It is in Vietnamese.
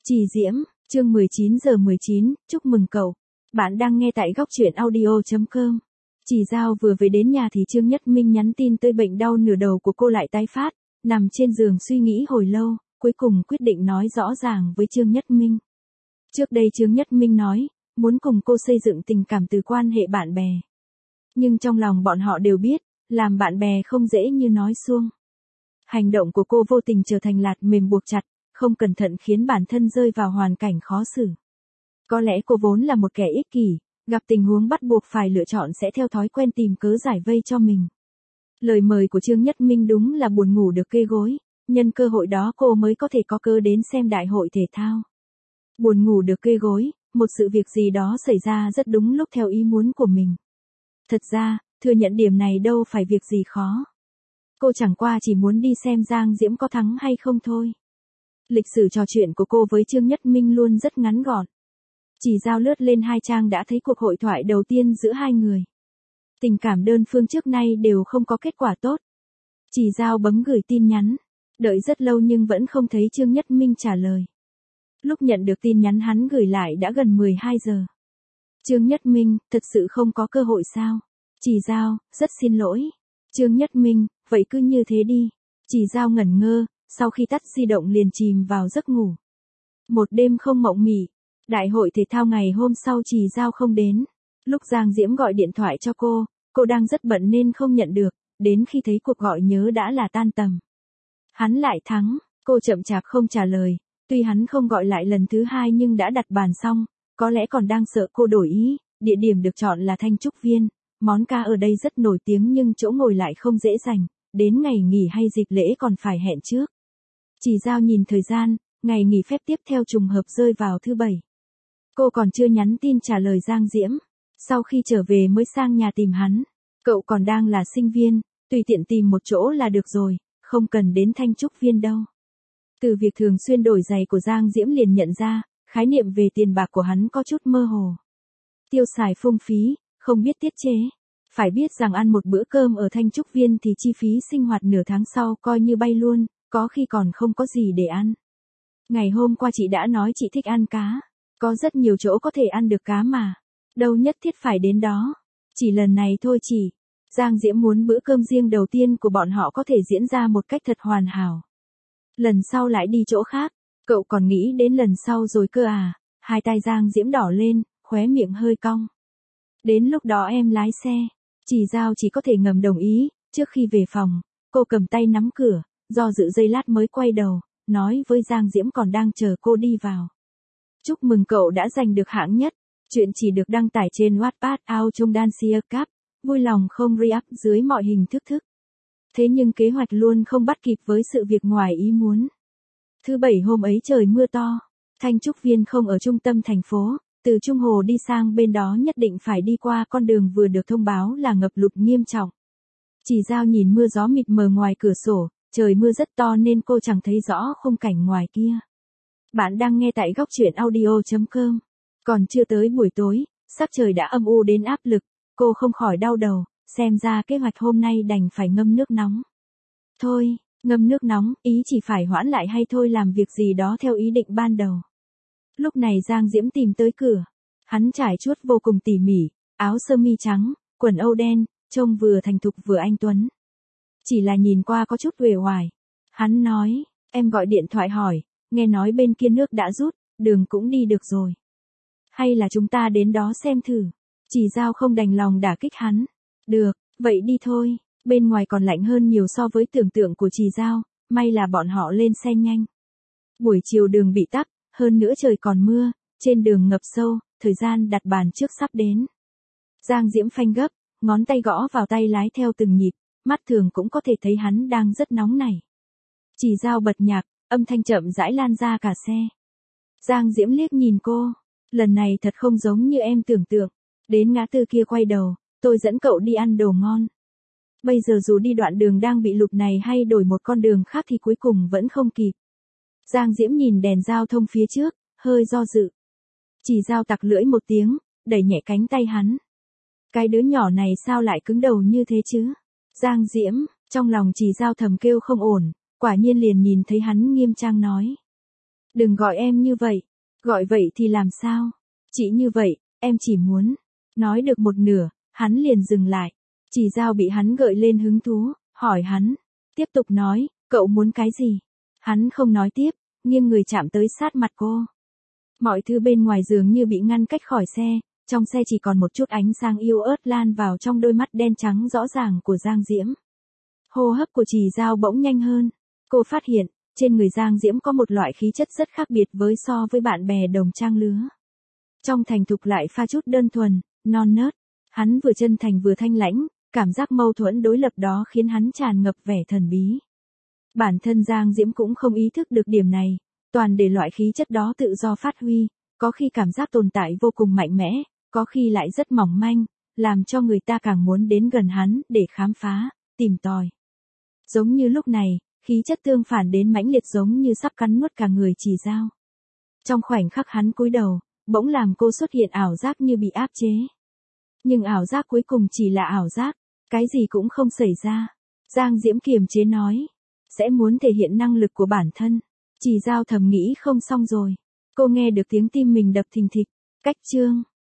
Chỉ Diễm, chương 19:19, chúc mừng cậu. Bạn đang nghe tại góc truyện audio.com. Chỉ Giao vừa về đến nhà thì Trương Nhất Minh nhắn tin tới bệnh đau nửa đầu của cô lại tái phát, nằm trên giường suy nghĩ hồi lâu, cuối cùng quyết định nói rõ ràng với Trương Nhất Minh. Trước đây Trương Nhất Minh nói, muốn cùng cô xây dựng tình cảm từ quan hệ bạn bè. Nhưng trong lòng bọn họ đều biết, làm bạn bè không dễ như nói suông. Hành động của cô vô tình trở thành lạt mềm buộc chặt, không cẩn thận khiến bản thân rơi vào hoàn cảnh khó xử. Có lẽ cô vốn là một kẻ ích kỷ, gặp tình huống bắt buộc phải lựa chọn sẽ theo thói quen tìm cớ giải vây cho mình. Lời mời của Trương Nhất Minh đúng là buồn ngủ được kê gối, nhân cơ hội đó cô mới có thể có cớ đến xem đại hội thể thao. Buồn ngủ được kê gối, một sự việc gì đó xảy ra rất đúng lúc theo ý muốn của mình. Thật ra, thừa nhận điểm này đâu phải việc gì khó. Cô chẳng qua chỉ muốn đi xem Giang Diễm có thắng hay không thôi. Lịch sử trò chuyện của cô với Trương Nhất Minh luôn rất ngắn gọn. Chỉ Giao lướt lên 2 trang đã thấy cuộc hội thoại đầu tiên giữa hai người. Tình cảm đơn phương trước nay đều không có kết quả tốt. Chỉ Giao bấm gửi tin nhắn, đợi rất lâu nhưng vẫn không thấy Trương Nhất Minh trả lời. Lúc nhận được tin nhắn hắn gửi lại đã gần 12 giờ. Trương Nhất Minh, thật sự không có cơ hội sao? Chỉ Giao, rất xin lỗi. Trương Nhất Minh, vậy cứ như thế đi. Chỉ Giao ngẩn ngơ, sau khi tắt di động liền chìm vào giấc ngủ. Một đêm không mộng mị. Đại hội thể thao ngày hôm sau Chỉ Giao không đến. Lúc Giang Diễm gọi điện thoại cho cô đang rất bận nên không nhận được, đến khi thấy cuộc gọi nhớ đã là tan tầm. Hắn lại thắng, cô chậm chạp không trả lời, tuy hắn không gọi lại lần thứ 2 nhưng đã đặt bàn xong, có lẽ còn đang sợ cô đổi ý, địa điểm được chọn là Thanh Trúc Viên, món ca ở đây rất nổi tiếng nhưng chỗ ngồi lại không dễ dành, đến ngày nghỉ hay dịp lễ còn phải hẹn trước. Chỉ Giao nhìn thời gian, ngày nghỉ phép tiếp theo trùng hợp rơi vào thứ Bảy. Cô còn chưa nhắn tin trả lời Giang Diễm, sau khi trở về mới sang nhà tìm hắn. Cậu còn đang là sinh viên, tùy tiện tìm một chỗ là được rồi, không cần đến Thanh Trúc Viên đâu. Từ việc thường xuyên đổi giày của Giang Diễm liền nhận ra, khái niệm về tiền bạc của hắn có chút mơ hồ. Tiêu xài phung phí, không biết tiết chế. Phải biết rằng ăn một bữa cơm ở Thanh Trúc Viên thì chi phí sinh hoạt nửa tháng sau coi như bay luôn, có khi còn không có gì để ăn. Ngày hôm qua chị đã nói chị thích ăn cá. Có rất nhiều chỗ có thể ăn được cá mà. Đâu nhất thiết phải đến đó. Chỉ lần này thôi chị. Giang Diễm muốn bữa cơm riêng đầu tiên của bọn họ có thể diễn ra một cách thật hoàn hảo. Lần sau lại đi chỗ khác. Cậu còn nghĩ đến lần sau rồi cơ à? Hai tay Giang Diễm đỏ lên, khóe miệng hơi cong. Đến lúc đó em lái xe. Chỉ Giao chỉ có thể ngầm đồng ý. Trước khi về phòng, cô cầm tay nắm cửa, do dự giây lát mới quay đầu, nói với Giang Diễm còn đang chờ cô đi vào. Chúc mừng cậu đã giành được hạng nhất. Chuyện chỉ được đăng tải trên Wattpad Ao trong Dancia Cup. Vui lòng không re-up dưới mọi hình thức. Thế nhưng kế hoạch luôn không bắt kịp với sự việc ngoài ý muốn. Thứ Bảy hôm ấy trời mưa to. Thanh Trúc Viên không ở trung tâm thành phố. Từ Trung Hồ đi sang bên đó nhất định phải đi qua con đường vừa được thông báo là ngập lụt nghiêm trọng. Chỉ Giao nhìn mưa gió mịt mờ ngoài cửa sổ. Trời mưa rất to nên cô chẳng thấy rõ khung cảnh ngoài kia. Bạn đang nghe tại góc truyện audio.com. Còn chưa tới buổi tối, sắc trời đã âm u đến áp lực, cô không khỏi đau đầu, xem ra kế hoạch hôm nay đành phải ngâm nước nóng. Thôi, ngâm nước nóng, ý chỉ phải hoãn lại hay thôi làm việc gì đó theo ý định ban đầu. Lúc này Giang Diễm tìm tới cửa. Hắn trải chuốt vô cùng tỉ mỉ, áo sơ mi trắng, quần âu đen, trông vừa thành thục vừa anh tuấn. Chỉ là nhìn qua có chút uể oải. Hắn nói, em gọi điện thoại hỏi. Nghe nói bên kia nước đã rút, đường cũng đi được rồi. Hay là chúng ta đến đó xem thử. Chỉ Giao không đành lòng đả kích hắn. Được, vậy đi thôi. Bên ngoài còn lạnh hơn nhiều so với tưởng tượng của Chỉ Giao, may là bọn họ lên xe nhanh. Buổi chiều đường bị tắc, hơn nữa trời còn mưa, trên đường ngập sâu, thời gian đặt bàn trước sắp đến. Giang Diễm phanh gấp, ngón tay gõ vào tay lái theo từng nhịp, mắt thường cũng có thể thấy hắn đang rất nóng nảy. Chỉ Giao bật nhạc. Âm thanh chậm rãi lan ra cả xe. Giang Diễm liếc nhìn cô. Lần này thật không giống như em tưởng tượng. Đến ngã tư kia quay đầu, tôi dẫn cậu đi ăn đồ ngon. Bây giờ dù đi đoạn đường đang bị lụt này hay đổi một con đường khác thì cuối cùng vẫn không kịp. Giang Diễm nhìn đèn giao thông phía trước, hơi do dự. Chỉ Giao tặc lưỡi một tiếng, đẩy nhẹ cánh tay hắn. Cái đứa nhỏ này sao lại cứng đầu như thế chứ? Giang Diễm, trong lòng Chỉ Giao thầm kêu không ổn. Quả nhiên liền nhìn thấy hắn nghiêm trang nói. Đừng gọi em như vậy. Gọi vậy thì làm sao? Chỉ như vậy, em chỉ muốn. Nói được một nửa, hắn liền dừng lại. Chỉ Dao bị hắn gợi lên hứng thú, hỏi hắn. Tiếp tục nói, cậu muốn cái gì? Hắn không nói tiếp, nghiêng người chạm tới sát mặt cô. Mọi thứ bên ngoài dường như bị ngăn cách khỏi xe, trong xe chỉ còn một chút ánh sáng yếu ớt lan vào trong đôi mắt đen trắng rõ ràng của Giang Diễm. Hô hấp của Chỉ Dao bỗng nhanh hơn. Cô phát hiện, trên người Giang Diễm có một loại khí chất rất khác biệt so với bạn bè đồng trang lứa. Trong thành thục lại pha chút đơn thuần, non nớt. Hắn vừa chân thành vừa thanh lãnh, cảm giác mâu thuẫn đối lập đó khiến hắn tràn ngập vẻ thần bí. Bản thân Giang Diễm cũng không ý thức được điểm này, toàn để loại khí chất đó tự do phát huy, có khi cảm giác tồn tại vô cùng mạnh mẽ, có khi lại rất mỏng manh, làm cho người ta càng muốn đến gần hắn để khám phá, tìm tòi. Giống như lúc này, khí chất tương phản đến mãnh liệt giống như sắp cắn nuốt cả người Chỉ Dao. Trong khoảnh khắc hắn cúi đầu, bỗng làm cô xuất hiện ảo giác như bị áp chế. Nhưng ảo giác cuối cùng chỉ là ảo giác, cái gì cũng không xảy ra. Giang Diễm kiềm chế nói, sẽ muốn thể hiện năng lực của bản thân. Chỉ Dao thầm nghĩ không xong rồi. Cô nghe được tiếng tim mình đập thình thịch. Cách chương